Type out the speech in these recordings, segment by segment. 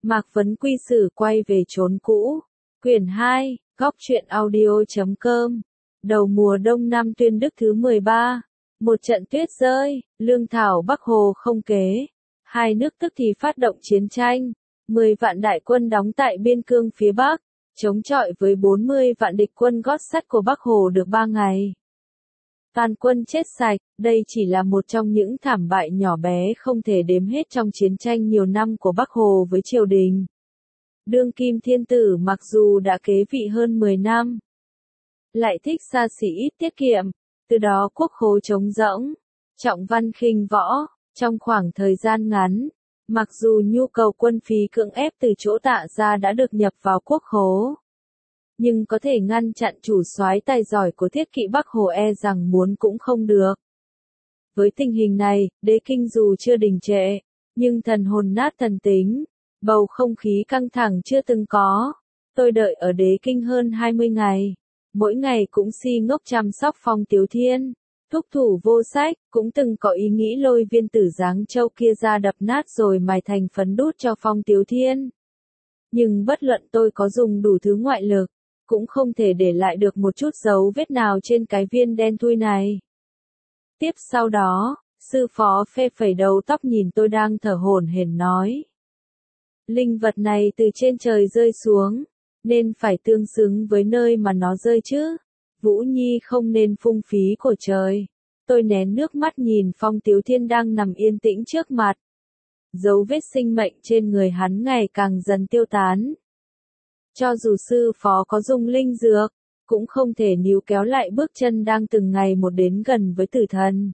Mạc Vấn Quy Sử quay về chốn cũ. Quyển 2, Góc truyện audio.com. Đầu mùa đông năm Tuyên Đức thứ 13. Một trận tuyết rơi, lương thảo Bắc Hồ không kế. Hai nước tức thì phát động chiến tranh. 10 vạn đại quân đóng tại biên cương phía Bắc, chống chọi với 40 vạn địch quân gót sắt của Bắc Hồ được 3 ngày. Toàn quân chết sạch, đây chỉ là một trong những thảm bại nhỏ bé không thể đếm hết trong chiến tranh nhiều năm của Bắc Hồ với triều đình. Đương kim thiên tử mặc dù đã kế vị hơn 10 năm, lại thích xa xỉ ít tiết kiệm, từ đó quốc khố trống rỗng, trọng văn khinh võ. Trong khoảng thời gian ngắn, mặc dù nhu cầu quân phí cưỡng ép từ chỗ Tạ ra đã được nhập vào quốc khố, nhưng có thể ngăn chặn chủ soái tài giỏi của thiết kỵ Bắc Hồ rằng muốn cũng không được. Với tình hình này, đế kinh dù chưa đình trệ, nhưng thần hồn nát thần tính, bầu không khí căng thẳng chưa từng có. Tôi đợi ở đế kinh hơn 20 ngày, mỗi ngày cũng si ngốc chăm sóc Phong Tiếu Thiên. Thúc thủ vô sách, cũng từng có ý nghĩ lôi viên tử Giáng Châu kia ra đập nát rồi mài thành phấn đút cho Phong Tiếu Thiên. Nhưng bất luận tôi có dùng đủ thứ ngoại lực, cũng không thể để lại được một chút dấu vết nào trên cái viên đen thui này. Tiếp sau đó, sư phó phe phẩy đầu tóc nhìn tôi đang thở hổn hển nói. Linh vật này từ trên trời rơi xuống, nên phải tương xứng với nơi mà nó rơi chứ. Vũ Nhi không nên phung phí của trời. Tôi nén nước mắt nhìn Phong Tiếu Thiên đang nằm yên tĩnh trước mặt. Dấu vết sinh mệnh trên người hắn ngày càng dần tiêu tán. Cho dù sư phó có dùng linh dược, cũng không thể níu kéo lại bước chân đang từng ngày một đến gần với tử thần.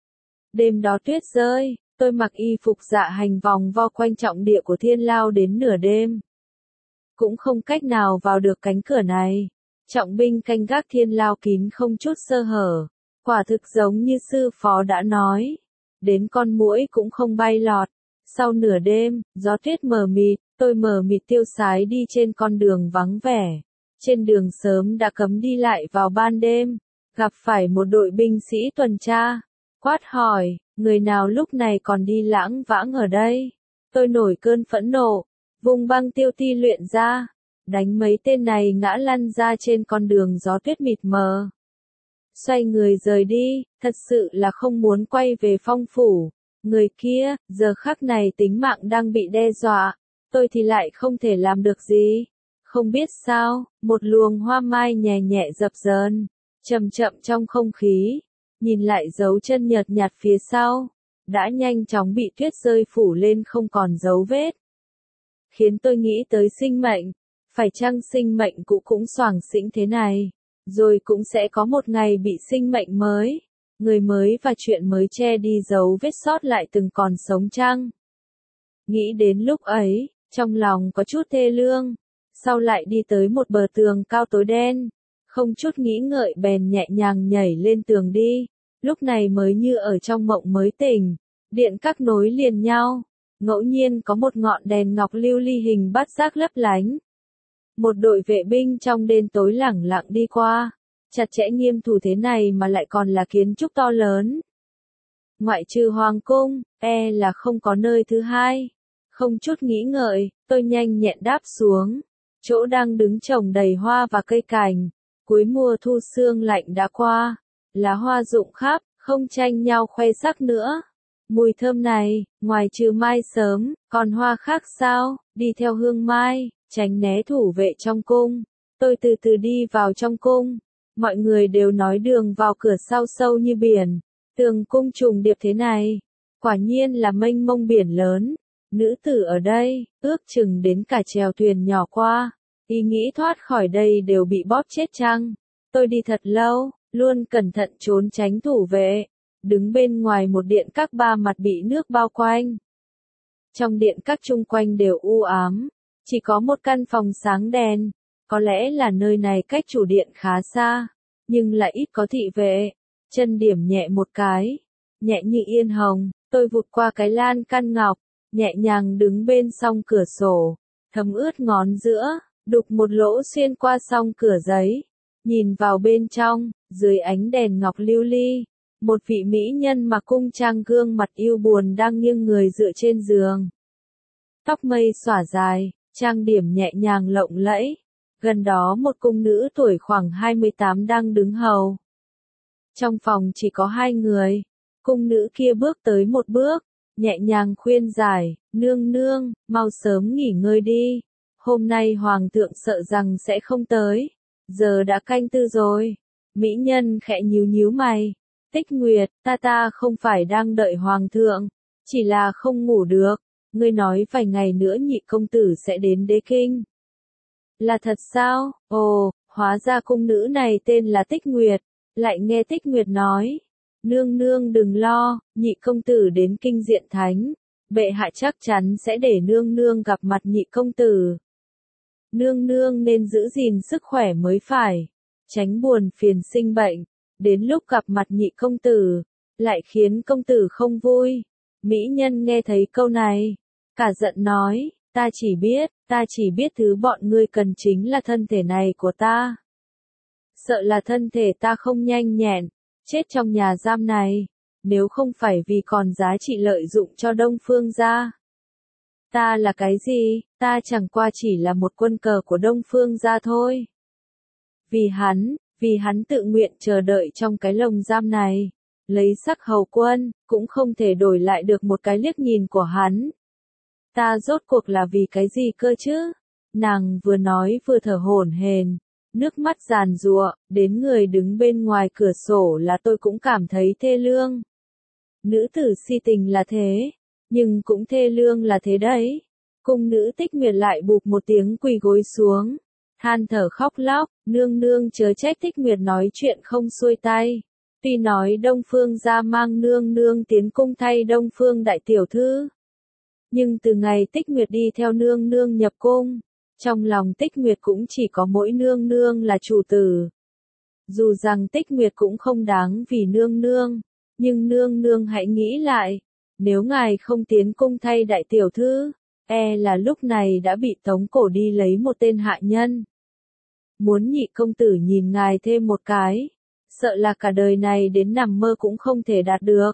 Đêm đó tuyết rơi, tôi mặc y phục dạ hành vòng vo quanh trọng địa của Thiên Lao đến nửa đêm. Cũng không cách nào vào được cánh cửa này. Trọng binh canh gác Thiên Lao kín không chút sơ hở, quả thực giống như sư phó đã nói. Đến con muỗi cũng không bay lọt. Sau nửa đêm, gió tuyết mờ mịt, tôi mờ mịt tiêu sái đi trên con đường vắng vẻ. Trên đường sớm đã cấm đi lại vào ban đêm, gặp phải một đội binh sĩ tuần tra. Quát hỏi, người nào lúc này còn đi lãng vãng ở đây? Tôi nổi cơn phẫn nộ, vùng băng tiêu ti luyện ra. Đánh mấy tên này ngã lăn ra trên con đường gió tuyết mịt mờ. Xoay người rời đi, thật sự là không muốn quay về Phong phủ. Người kia, giờ khắc này tính mạng đang bị đe dọa, tôi thì lại không thể làm được gì. Không biết sao, một luồng hoa mai nhẹ nhẹ dập dờn, chậm chậm trong không khí, nhìn lại dấu chân nhợt nhạt phía sau, đã nhanh chóng bị tuyết rơi phủ lên không còn dấu vết. Khiến tôi nghĩ tới sinh mệnh. Phải chăng sinh mệnh cũ cũng xoàng xĩnh thế này, rồi cũng sẽ có một ngày bị sinh mệnh mới, người mới và chuyện mới che đi dấu vết sót lại từng còn sống chăng? Nghĩ đến lúc ấy, trong lòng có chút thê lương, sau lại đi tới một bờ tường cao tối đen, không chút nghĩ ngợi bèn nhẹ nhàng nhảy lên tường đi, lúc này mới như ở trong mộng mới tỉnh, điện các nối liền nhau, ngẫu nhiên có một ngọn đèn ngọc lưu ly hình bát giác lấp lánh. Một đội vệ binh trong đêm tối lẳng lặng đi qua, chặt chẽ nghiêm thủ thế này mà lại còn là kiến trúc to lớn. Ngoại trừ hoàng cung, là không có nơi thứ hai. Không chút nghĩ ngợi, tôi nhanh nhẹn đáp xuống. Chỗ đang đứng trồng đầy hoa và cây cảnh. Cuối mùa thu sương lạnh đã qua, lá hoa rụng khắp, không tranh nhau khoe sắc nữa. Mùi thơm này, ngoài trừ mai sớm, còn hoa khác sao? Đi theo hương mai, tránh né thủ vệ trong cung. Tôi từ từ đi vào trong cung. Mọi người đều nói đường vào cửa sau sâu như biển. Tường cung trùng điệp thế này. Quả nhiên là mênh mông biển lớn. Nữ tử ở đây, ước chừng đến cả chèo thuyền nhỏ qua. Ý nghĩ thoát khỏi đây đều bị bóp chết chăng? Tôi đi thật lâu, luôn cẩn thận trốn tránh thủ vệ. Đứng bên ngoài một điện các ba mặt bị nước bao quanh. Trong điện các chung quanh đều u ám, chỉ có một căn phòng sáng đèn, có lẽ là nơi này cách chủ điện khá xa, nhưng lại ít có thị vệ. Chân điểm nhẹ một cái, nhẹ như yên hồng, tôi vụt qua cái lan can ngọc, nhẹ nhàng đứng bên song cửa sổ, thấm ướt ngón giữa, đục một lỗ xuyên qua song cửa giấy, nhìn vào bên trong, dưới ánh đèn ngọc lưu ly. Một vị mỹ nhân mặc cung trang gương mặt yêu buồn đang nghiêng người dựa trên giường. tóc mây xõa dài, trang điểm nhẹ nhàng lộng lẫy. Gần đó một cung nữ tuổi khoảng 28 đang đứng hầu. Trong phòng chỉ có hai người. Cung nữ kia bước tới một bước, nhẹ nhàng khuyên giải, nương nương, mau sớm nghỉ ngơi đi. Hôm nay hoàng thượng sợ rằng sẽ không tới. Giờ đã canh tư rồi. Mỹ nhân khẽ nhíu nhíu mày. Tích Nguyệt, ta không phải đang đợi hoàng thượng. Chỉ là không ngủ được. Ngươi nói vài ngày nữa nhị công tử sẽ đến đế kinh. Là thật sao? Ồ, hóa ra cung nữ này tên là Tích Nguyệt. Lại nghe Tích Nguyệt nói. Nương nương đừng lo, nhị công tử đến kinh diện thánh. Bệ hạ chắc chắn sẽ để nương nương gặp mặt nhị công tử. Nương nương nên giữ gìn sức khỏe mới phải. Tránh buồn phiền sinh bệnh. Đến lúc gặp mặt nhị công tử, lại khiến công tử không vui. Mỹ nhân nghe thấy câu này, cả giận nói, ta chỉ biết thứ bọn ngươi cần chính là thân thể này của ta. Sợ là thân thể ta không nhanh nhẹn, chết trong nhà giam này, nếu không phải vì còn giá trị lợi dụng cho Đông Phương gia. Ta là cái gì, ta chẳng qua chỉ là một quân cờ của Đông Phương gia thôi. Vì hắn tự nguyện chờ đợi trong cái lồng giam này, lấy sắc hầu quân, cũng không thể đổi lại được một cái liếc nhìn của hắn. Ta rốt cuộc là vì cái gì cơ chứ? Nàng vừa nói vừa thở hổn hển, nước mắt giàn giụa, đến người đứng bên ngoài cửa sổ là tôi cũng cảm thấy thê lương. Nữ tử si tình là thế, nhưng cũng thê lương là thế đấy. Cung nữ Tích Nguyệt lại bụp một tiếng quỳ gối xuống, than thở khóc lóc, nương nương chớ trách Tích Nguyệt nói chuyện không xuôi tay. Tuy nói Đông Phương gia mang nương nương tiến cung thay Đông Phương đại tiểu thư, nhưng từ ngày Tích Nguyệt đi theo nương nương nhập cung, trong lòng Tích Nguyệt cũng chỉ có mỗi nương nương là chủ tử. Dù rằng Tích Nguyệt cũng không đáng vì nương nương, nhưng nương nương hãy nghĩ lại, nếu ngài không tiến cung thay đại tiểu thư, là lúc này đã bị tống cổ đi lấy một tên hạ nhân. Muốn nhị công tử nhìn ngài thêm một cái, sợ là cả đời này đến nằm mơ cũng không thể đạt được.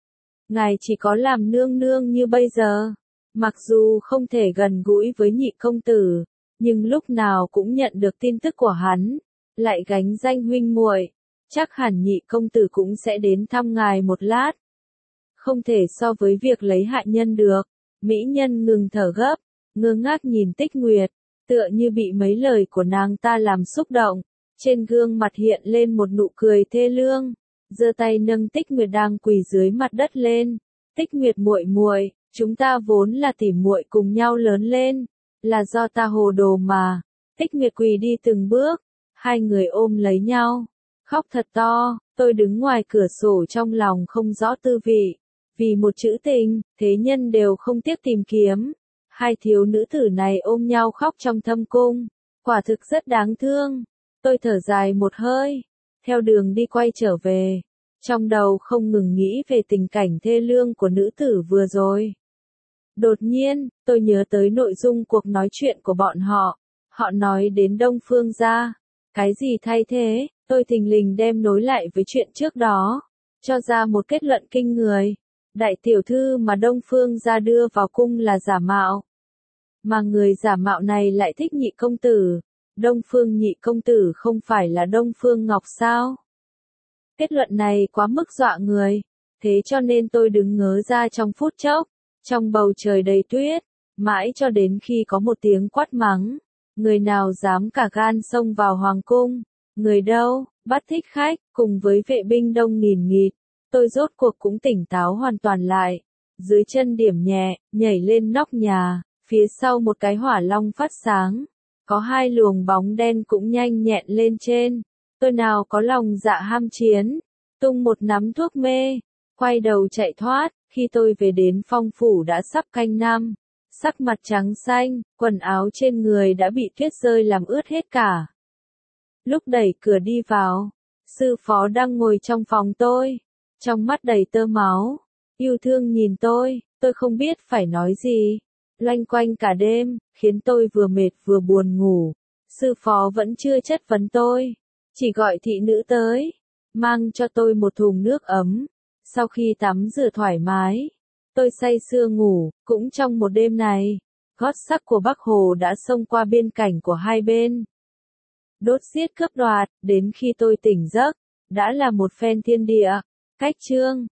Ngài chỉ có làm nương nương như bây giờ, mặc dù không thể gần gũi với nhị công tử, nhưng lúc nào cũng nhận được tin tức của hắn, lại gánh danh huynh muội, chắc hẳn nhị công tử cũng sẽ đến thăm ngài một lát. Không thể so với việc lấy hạ nhân được. Mỹ nhân ngừng thở gấp, ngơ ngác nhìn Tích Nguyệt, tựa như bị mấy lời của nàng ta làm xúc động, trên gương mặt hiện lên một nụ cười thê lương, giơ tay nâng Tích Nguyệt đang quỳ dưới mặt đất lên. Tích Nguyệt muội muội, chúng ta vốn là tỉ muội cùng nhau lớn lên, là do ta hồ đồ mà. Tích Nguyệt quỳ đi từng bước, hai người ôm lấy nhau, khóc thật to. Tôi đứng ngoài cửa sổ trong lòng không rõ tư vị. Vì một chữ tình, thế nhân đều không tiếc tìm kiếm. Hai thiếu nữ tử này ôm nhau khóc trong thâm cung, quả thực rất đáng thương. Tôi thở dài một hơi, theo đường đi quay trở về, trong đầu không ngừng nghĩ về tình cảnh thê lương của nữ tử vừa rồi. Đột nhiên, tôi nhớ tới nội dung cuộc nói chuyện của bọn họ. Họ nói đến Đông Phương gia. Cái gì thay thế? Tôi thình lình đem nối lại với chuyện trước đó, cho ra một kết luận kinh người. Đại tiểu thư mà Đông Phương gia đưa vào cung là giả mạo. Mà người giả mạo này lại thích nhị công tử. Đông Phương nhị công tử không phải là Đông Phương Ngọc sao? Kết luận này quá mức dọa người. Thế cho nên tôi đứng ngớ ra trong phút chốc. Trong bầu trời đầy tuyết, mãi cho đến khi có một tiếng quát mắng. Người nào dám cả gan xông vào hoàng cung? Người đâu? Bắt thích khách, cùng với vệ binh đông nghìn nghịt. Tôi rốt cuộc cũng tỉnh táo hoàn toàn lại. Dưới chân điểm nhẹ, nhảy lên nóc nhà, phía sau một cái hỏa long phát sáng. Có hai luồng bóng đen cũng nhanh nhẹn lên trên. Tôi nào có lòng dạ ham chiến, tung một nắm thuốc mê, quay đầu chạy thoát. Khi tôi về đến Phong phủ đã sắp canh năm, sắc mặt trắng xanh, quần áo trên người đã bị tuyết rơi làm ướt hết cả. Lúc đẩy cửa đi vào, sư phó đang ngồi trong phòng tôi, trong mắt đầy tơ máu, yêu thương nhìn tôi không biết phải nói gì. Loanh quanh cả đêm, khiến tôi vừa mệt vừa buồn ngủ. Sư phó vẫn chưa chất vấn tôi, chỉ gọi thị nữ tới, mang cho tôi một thùng nước ấm. Sau khi tắm rửa thoải mái, tôi say sưa ngủ. Cũng trong một đêm này, Gót sắc của Bắc Hồ đã xông qua biên cảnh của hai bên. Đốt giết cướp đoạt, đến khi tôi tỉnh giấc, đã là một phen thiên địa. Cách chương